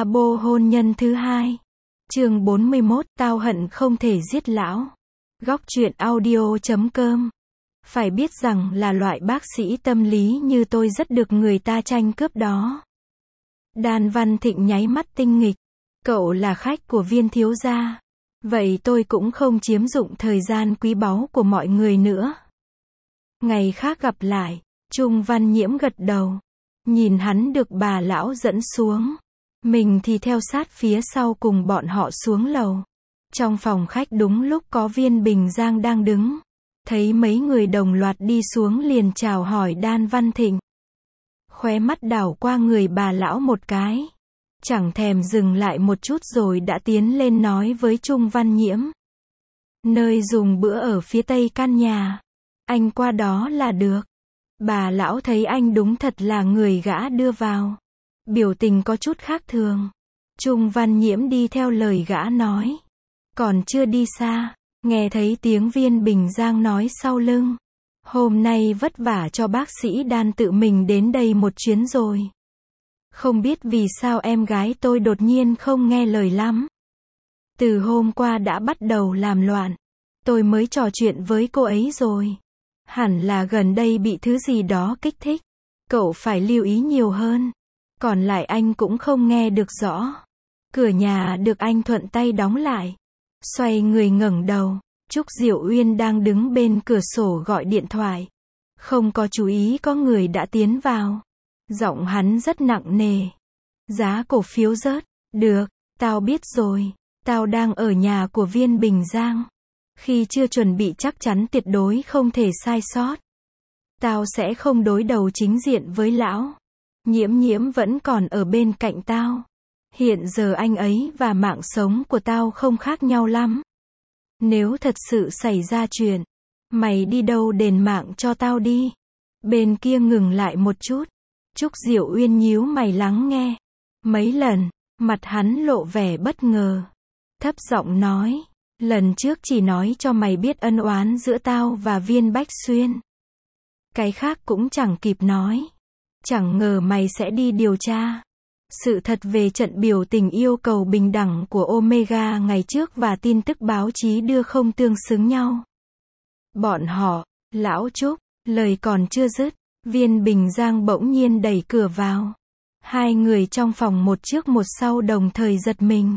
Labo hôn nhân thứ hai. Chương 41, tao hận không thể giết lão. Góc truyện audio.com. Phải biết rằng là loại bác sĩ tâm lý như tôi rất được người ta tranh cướp đó. Đan Văn Thịnh nháy mắt tinh nghịch. Cậu là khách của Viên thiếu gia. Vậy tôi cũng không chiếm dụng thời gian quý báu của mọi người nữa. Ngày khác gặp lại. Trung Văn Nhiễm gật đầu. Nhìn hắn được bà lão dẫn xuống. Mình thì theo sát phía sau cùng bọn họ xuống lầu. Trong phòng khách đúng lúc có Viên Bình Giang đang đứng. Thấy mấy người đồng loạt đi xuống liền chào hỏi Đan Văn Thịnh. Khóe mắt đảo qua người bà lão một cái. Chẳng thèm dừng lại một chút rồi đã tiến lên nói với Trung Văn Nhiễm. Nơi dùng bữa ở phía tây căn nhà. Anh qua đó là được. Bà lão thấy anh đúng thật là người gã đưa vào. Biểu tình có chút khác thường. Trung Văn Nhiễm đi theo lời gã nói. Còn chưa đi xa, nghe thấy tiếng Viên Bình Giang nói sau lưng. Hôm nay vất vả cho bác sĩ Đan tự mình đến đây một chuyến rồi. Không biết vì sao em gái tôi đột nhiên không nghe lời lắm. Từ hôm qua đã bắt đầu làm loạn. Tôi mới trò chuyện với cô ấy rồi. Hẳn là gần đây bị thứ gì đó kích thích. Cậu phải lưu ý nhiều hơn. Còn lại anh cũng không nghe được rõ. Cửa nhà được anh thuận tay đóng lại. Xoay người ngẩng đầu. Trúc Diệu Uyên đang đứng bên cửa sổ gọi điện thoại. Không có chú ý có người đã tiến vào. Giọng hắn rất nặng nề. Giá cổ phiếu rớt. Được, tao biết rồi. Tao đang ở nhà của Viên Bình Giang. Khi chưa chuẩn bị chắc chắn tuyệt đối không thể sai sót. Tao sẽ không đối đầu chính diện với lão. Nhiễm Nhiễm vẫn còn ở bên cạnh tao. Hiện giờ anh ấy và mạng sống của tao không khác nhau lắm. Nếu thật sự xảy ra chuyện, mày đi đâu đền mạng cho tao đi. Bên kia ngừng lại một chút. Trúc Diệu Uyên nhíu mày lắng nghe. Mấy lần, mặt hắn lộ vẻ bất ngờ. Thấp giọng nói, lần trước chỉ nói cho mày biết ân oán giữa tao và Viên Bách Xuyên. Cái khác cũng chẳng kịp nói. Chẳng ngờ mày sẽ đi điều tra. Sự thật về trận biểu tình yêu cầu bình đẳng của Omega ngày trước và tin tức báo chí đưa không tương xứng nhau. Bọn họ, lão Trúc, lời còn chưa dứt, Viên Bình Giang bỗng nhiên đẩy cửa vào. Hai người trong phòng một trước một sau đồng thời giật mình.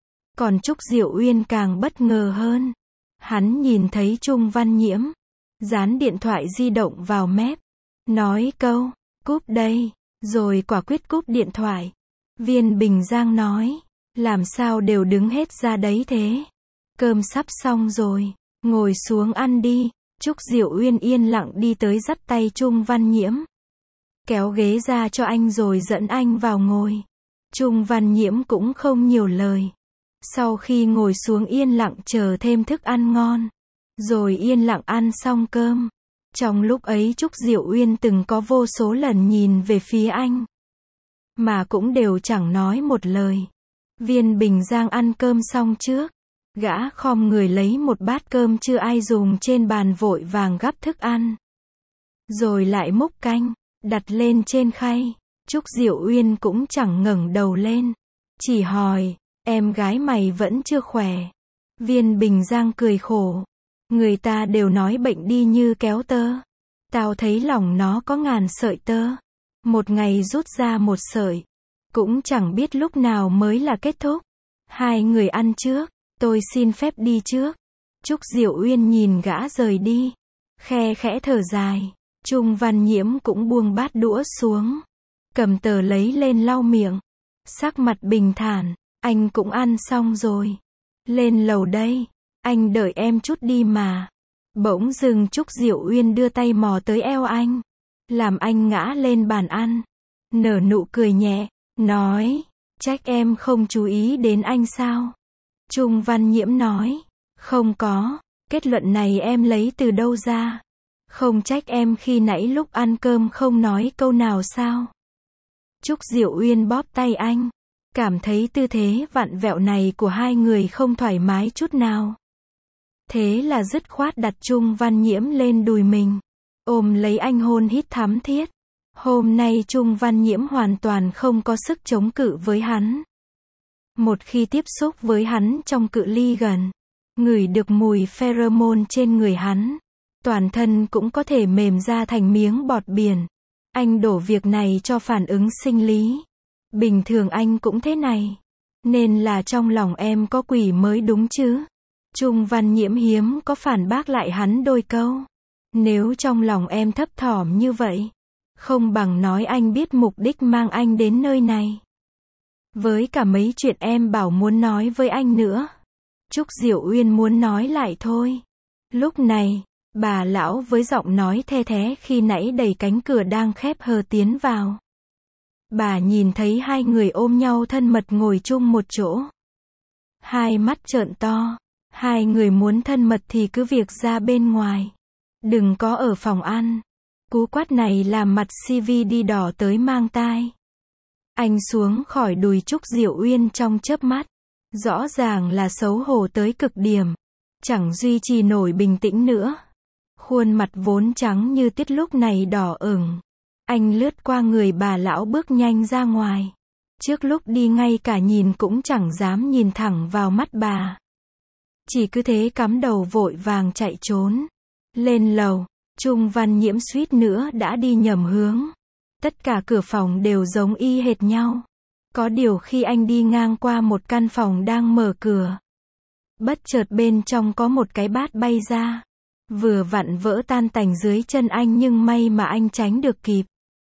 Còn Trúc Diệu Uyên càng bất ngờ hơn. Hắn nhìn thấy Trung Văn Nhiễm. Dán điện thoại di động vào mép. Nói câu, cúp đây. Rồi quả quyết cúp điện thoại. Viên Bình Giang nói. Làm sao đều đứng hết ra đấy thế. Cơm sắp xong rồi. Ngồi xuống ăn đi. Trúc Diệu Uyên yên lặng đi tới dắt tay Trung Văn Nhiễm. Kéo ghế ra cho anh rồi dẫn anh vào ngồi. Trung Văn Nhiễm cũng không nhiều lời. Sau khi ngồi xuống yên lặng chờ thêm thức ăn ngon. Rồi yên lặng ăn xong cơm. Trong lúc ấy Trúc Diệu Uyên từng có vô số lần nhìn về phía anh. Mà cũng đều chẳng nói một lời. Viên Bình Giang ăn cơm xong trước. Gã khom người lấy một bát cơm chưa ai dùng trên bàn vội vàng gắp thức ăn. Rồi lại múc canh, đặt lên trên khay. Trúc Diệu Uyên cũng chẳng ngẩng đầu lên. Chỉ hỏi, em gái mày vẫn chưa khỏe. Viên Bình Giang cười khổ. Người ta đều nói bệnh đi như kéo tơ. Tao thấy lòng nó có ngàn sợi tơ. Một ngày rút ra một sợi. Cũng chẳng biết lúc nào mới là kết thúc. Hai người ăn trước. Tôi xin phép đi trước. Trúc Diệu Uyên nhìn gã rời đi. Khe khẽ thở dài. Trung Văn Nhiễm cũng buông bát đũa xuống. Cầm tờ lấy lên lau miệng. Sắc mặt bình thản. Anh cũng ăn xong rồi. Lên lầu đây. Anh đợi em chút đi mà. Bỗng dưng Trúc Diệu Uyên đưa tay mò tới eo anh. Làm anh ngã lên bàn ăn. Nở nụ cười nhẹ. Nói. Trách em không chú ý đến anh sao? Trung Văn Nhiễm nói. Không có. Kết luận này em lấy từ đâu ra? Không trách em khi nãy lúc ăn cơm không nói câu nào sao? Trúc Diệu Uyên bóp tay anh. Cảm thấy tư thế vặn vẹo này của hai người không thoải mái chút nào. Thế là dứt khoát đặt Trung Văn Nhiễm lên đùi mình. Ôm lấy anh hôn hít thắm thiết. Hôm nay Trung Văn Nhiễm hoàn toàn không có sức chống cự với hắn. Một khi tiếp xúc với hắn trong cự ly gần, ngửi được mùi pheromone trên người hắn, toàn thân cũng có thể mềm ra thành miếng bọt biển. Anh đổ việc này cho phản ứng sinh lý. Bình thường anh cũng thế này. Nên là trong lòng em có quỷ mới đúng chứ. Trung Văn Nhiễm hiếm có phản bác lại hắn đôi câu. Nếu trong lòng em thấp thỏm như vậy, không bằng nói anh biết mục đích mang anh đến nơi này. Với cả mấy chuyện em bảo muốn nói với anh nữa. Trúc Diệu Uyên muốn nói lại thôi. Lúc này, bà lão với giọng nói the thé khi nãy đẩy cánh cửa đang khép hờ tiến vào. Bà nhìn thấy hai người ôm nhau thân mật ngồi chung một chỗ. Hai mắt trợn to. Hai người muốn thân mật thì cứ việc ra bên ngoài. Đừng có ở phòng ăn. Cú quát này làm mặt CV đỏ tới mang tai. Anh xuống khỏi đùi Trúc Diệu Uyên trong chớp mắt. Rõ ràng là xấu hổ tới cực điểm. Chẳng duy trì nổi bình tĩnh nữa. Khuôn mặt vốn trắng như tiết lúc này đỏ ửng. Anh lướt qua người bà lão bước nhanh ra ngoài. Trước lúc đi ngay cả nhìn cũng chẳng dám nhìn thẳng vào mắt bà. Chỉ cứ thế cắm đầu vội vàng chạy trốn. Lên lầu, Trung Văn Nhiễm suýt nữa đã đi nhầm hướng. Tất cả cửa phòng đều giống y hệt nhau. Có điều khi anh đi ngang qua một căn phòng đang mở cửa, bất chợt bên trong có một cái bát bay ra. Vừa vặn vỡ tan tành dưới chân anh nhưng may mà anh tránh được kịp.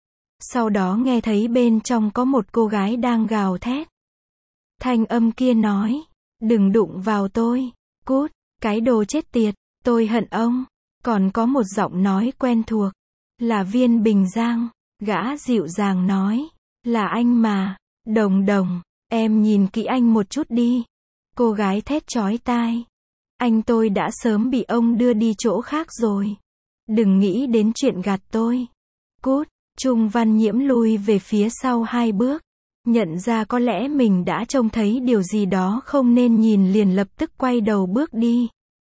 Sau đó nghe thấy bên trong có một cô gái đang gào thét. Thanh âm kia nói, đừng đụng vào tôi, cút, cái đồ chết tiệt, tôi hận ông. Còn có một giọng nói quen thuộc, là Viên Bình Giang, gã dịu dàng nói, là anh mà, Đồng Đồng, em nhìn kỹ anh một chút đi. Cô gái thét chói tai. Anh tôi đã sớm bị ông đưa đi chỗ khác rồi. Đừng nghĩ đến chuyện gạt tôi. Cút, Trung Văn Nhiễm lui về phía sau 2 bước. Nhận ra có lẽ mình đã trông thấy điều gì đó không nên nhìn liền lập tức quay đầu bước đi.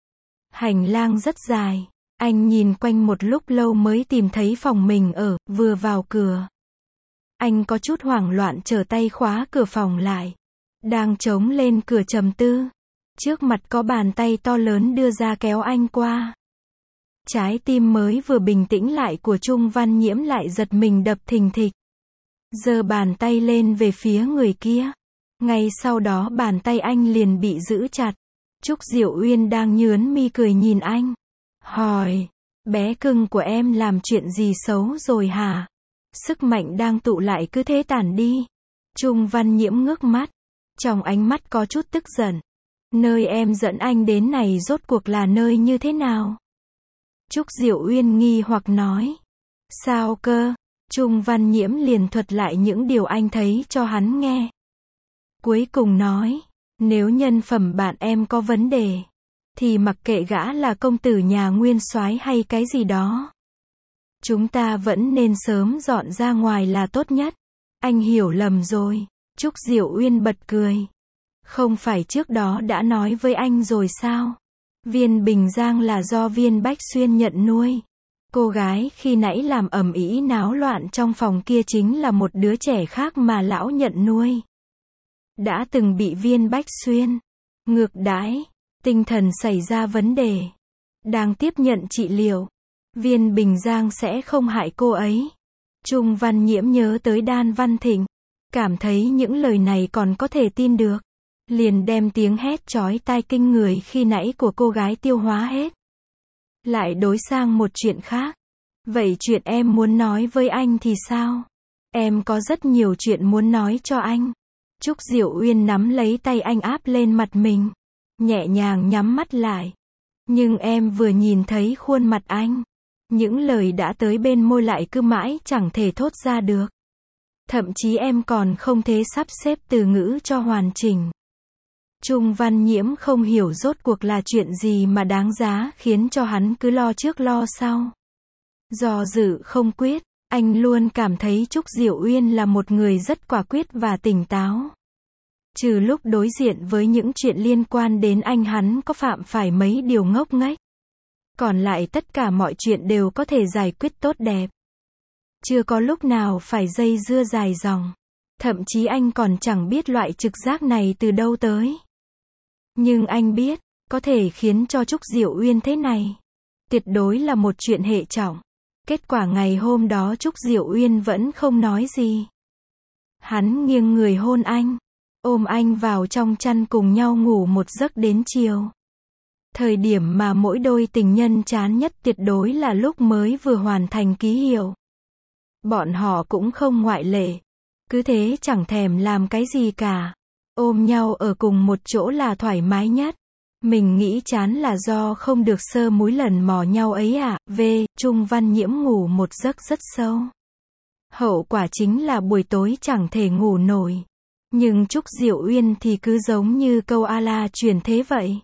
Hành lang rất dài. Anh nhìn quanh một lúc lâu mới tìm thấy phòng mình ở, vừa vào cửa. Anh có chút hoảng loạn trở tay khóa cửa phòng lại. Đang chống lên cửa trầm tư. Trước mặt có bàn tay to lớn đưa ra kéo anh qua. Trái tim mới vừa bình tĩnh lại của Trung Văn Nhiễm lại giật mình đập thình thịch. Giơ bàn tay lên về phía người kia. Ngay sau đó bàn tay anh liền bị giữ chặt. Trúc Diệu Uyên đang nhớn mi cười nhìn anh. Hỏi, bé cưng của em làm chuyện gì xấu rồi hả? Sức mạnh đang tụ lại cứ thế tản đi. Trung Văn Nhiễm ngước mắt. Trong ánh mắt có chút tức giận. Nơi em dẫn anh đến này rốt cuộc là nơi như thế nào? Trúc Diệu Uyên nghi hoặc nói. Sao cơ? Trung Văn Nhiễm liền thuật lại những điều anh thấy cho hắn nghe. Cuối cùng nói, nếu nhân phẩm bạn em có vấn đề, thì mặc kệ gã là công tử nhà nguyên soái hay cái gì đó, chúng ta vẫn nên sớm dọn ra ngoài là tốt nhất. Anh hiểu lầm rồi. Trúc Diệu Uyên bật cười. Không phải trước đó đã nói với anh rồi sao? Viên Bình Giang là do Viên Bách Xuyên nhận nuôi. Cô gái khi nãy làm ầm ĩ náo loạn trong phòng kia chính là một đứa trẻ khác mà lão nhận nuôi. Đã từng bị Viên Bách Xuyên ngược đãi, tinh thần xảy ra vấn đề, đang tiếp nhận trị liệu. Viên Bình Giang sẽ không hại cô ấy. Trung Văn Nhiễm nhớ tới Đan Văn Thịnh, cảm thấy những lời này còn có thể tin được. Liền đem tiếng hét chói tai kinh người khi nãy của cô gái tiêu hóa hết. Lại đối sang một chuyện khác. Vậy chuyện em muốn nói với anh thì sao? Em có rất nhiều chuyện muốn nói cho anh. Trúc Diệu Uyên nắm lấy tay anh áp lên mặt mình. Nhẹ nhàng nhắm mắt lại. Nhưng em vừa nhìn thấy khuôn mặt anh. Những lời đã tới bên môi lại cứ mãi chẳng thể thốt ra được. Thậm chí em còn không thể sắp xếp từ ngữ cho hoàn chỉnh. Trung Văn Nhiễm không hiểu rốt cuộc là chuyện gì mà đáng giá khiến cho hắn cứ lo trước lo sau. Do dự không quyết, anh luôn cảm thấy Trúc Diệu Uyên là một người rất quả quyết và tỉnh táo. Trừ lúc đối diện với những chuyện liên quan đến anh hắn có phạm phải mấy điều ngốc nghếch. Còn lại tất cả mọi chuyện đều có thể giải quyết tốt đẹp. Chưa có lúc nào phải dây dưa dài dòng. Thậm chí anh còn chẳng biết loại trực giác này từ đâu tới. Nhưng anh biết, có thể khiến cho Trúc Diệu Uyên thế này, tuyệt đối là một chuyện hệ trọng. Kết quả ngày hôm đó Trúc Diệu Uyên vẫn không nói gì. Hắn nghiêng người hôn anh, ôm anh vào trong chăn cùng nhau ngủ một giấc đến chiều. Thời điểm mà mỗi đôi tình nhân chán nhất tuyệt đối là lúc mới vừa hoàn thành ký hiệu. Bọn họ cũng không ngoại lệ. Cứ thế chẳng thèm làm cái gì cả. Ôm nhau ở cùng một chỗ là thoải mái nhất. Mình nghĩ chán là do không được sơ múi lần mò nhau ấy à. Trung Văn Nhiễm ngủ một giấc rất sâu. Hậu quả chính là buổi tối chẳng thể ngủ nổi. Nhưng Trúc Diệu Uyên thì cứ giống như câu A-la truyền thế vậy.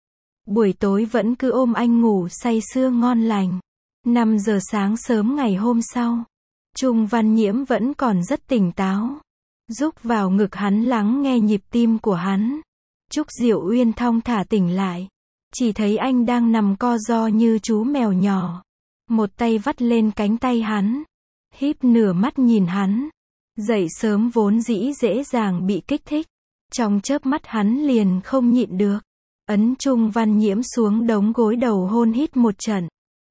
Buổi tối vẫn cứ ôm anh ngủ say sưa ngon lành. 5 giờ sáng sớm ngày hôm sau, Trung Văn Nhiễm vẫn còn rất tỉnh táo. Rúc vào ngực hắn lắng nghe nhịp tim của hắn. Trúc Diệu Uyên thong thả tỉnh lại. Chỉ thấy anh đang nằm co ro như chú mèo nhỏ. Một tay vắt lên cánh tay hắn. Híp nửa mắt nhìn hắn. Dậy sớm vốn dĩ dễ dàng bị kích thích. Trong chớp mắt hắn liền không nhịn được. Ấn Trung Văn Nhiễm xuống đống gối đầu hôn hít một trận.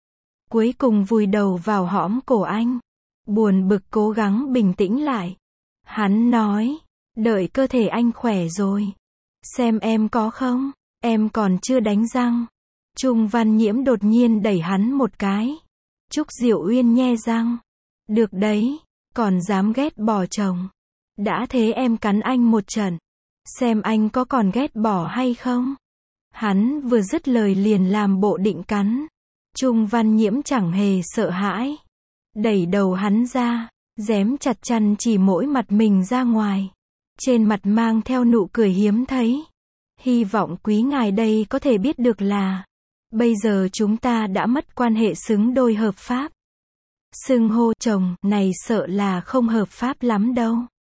Cuối cùng vùi đầu vào hõm cổ anh. Buồn bực cố gắng bình tĩnh lại. Hắn nói, đợi cơ thể anh khỏe rồi. Xem em có không, em còn chưa đánh răng. Trung Văn Nhiễm đột nhiên đẩy hắn một cái. Trúc Diệu Uyên nhe răng. Được đấy, còn dám ghét bỏ chồng. Đã thế em cắn anh một trận. Xem anh có còn ghét bỏ hay không. Hắn vừa dứt lời liền làm bộ định cắn. Trung Văn Nhiễm chẳng hề sợ hãi. Đẩy đầu hắn ra, dém chặt chăn chỉ mỗi mặt mình ra ngoài. Trên mặt mang theo nụ cười hiếm thấy. Hy vọng quý ngài đây có thể biết được là, bây giờ chúng ta đã mất quan hệ xứng đôi hợp pháp. Xưng hô chồng này sợ là không hợp pháp lắm đâu.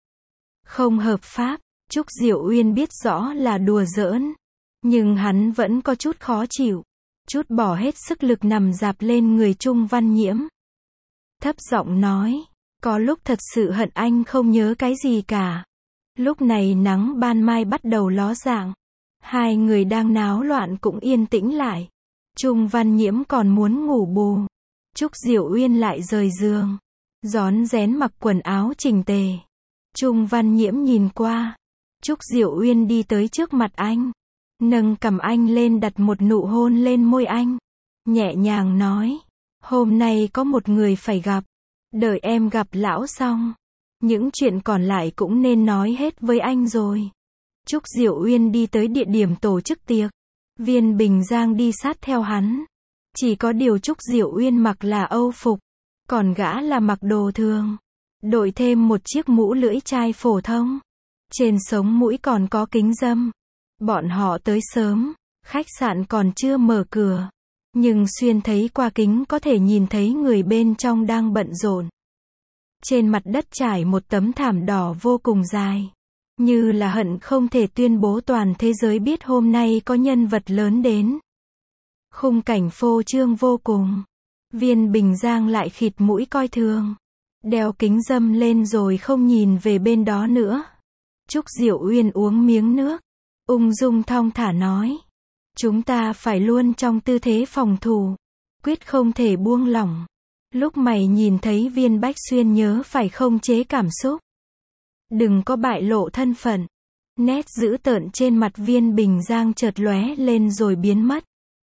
Không hợp pháp, Trúc Diệu Uyên biết rõ là đùa giỡn. Nhưng hắn vẫn có chút khó chịu. Chút bỏ hết sức lực nằm dạp lên người Trung Văn Nhiễm. Thấp giọng nói, có lúc thật sự hận anh không nhớ cái gì cả. Lúc này nắng ban mai bắt đầu ló dạng. Hai người đang náo loạn cũng yên tĩnh lại. Trung Văn Nhiễm còn muốn ngủ bù. Trúc Diệu Uyên lại rời giường. Rón rén mặc quần áo chỉnh tề. Trung Văn Nhiễm nhìn qua. Trúc Diệu Uyên đi tới trước mặt anh. Nâng cằm anh lên đặt một nụ hôn lên môi anh. Nhẹ nhàng nói. Hôm nay có một người phải gặp. Đợi em gặp lão xong. Những chuyện còn lại cũng nên nói hết với anh rồi. Trúc Diệu Uyên đi tới địa điểm tổ chức tiệc. Viên Bình Giang đi sát theo hắn. Chỉ có điều Trúc Diệu Uyên mặc là Âu phục. Còn gã là mặc đồ thường. Đội thêm một chiếc mũ lưỡi chai phổ thông. Trên sống mũi còn có kính râm. Bọn họ tới sớm. Khách sạn còn chưa mở cửa. Nhưng xuyên thấy qua kính có thể nhìn thấy người bên trong đang bận rộn. Trên mặt đất trải một tấm thảm đỏ vô cùng dài. Như là hận không thể tuyên bố toàn thế giới biết hôm nay có nhân vật lớn đến. Khung cảnh phô trương vô cùng. Viên Bình Giang lại khịt mũi coi thường. Đeo kính râm lên rồi không nhìn về bên đó nữa. Trúc Diệu Uyên uống miếng nước. Ung dung thong thả nói. Chúng ta phải luôn trong tư thế phòng thủ. Quyết không thể buông lỏng. Lúc mày nhìn thấy Viên Bách Xuyên nhớ phải không chế cảm xúc. Đừng có bại lộ thân phận. Nét dữ tợn trên mặt Viên Bình Giang chợt lóe lên rồi biến mất.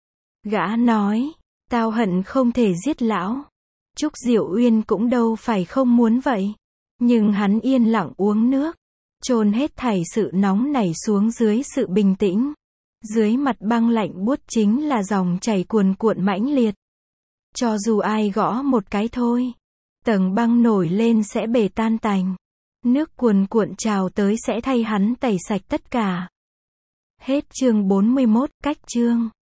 Gã nói, tao hận không thể giết lão. Trúc Diệu Uyên cũng đâu phải không muốn vậy. Nhưng hắn yên lặng uống nước. Chôn hết thảy sự nóng nảy xuống dưới sự bình tĩnh. Dưới mặt băng lạnh buốt chính là dòng chảy cuồn cuộn mãnh liệt. Cho dù ai gõ một cái thôi, tầng băng nổi lên sẽ bể tan tành. Nước cuồn cuộn trào tới sẽ thay hắn tẩy sạch tất cả. Hết chương 41, cách chương.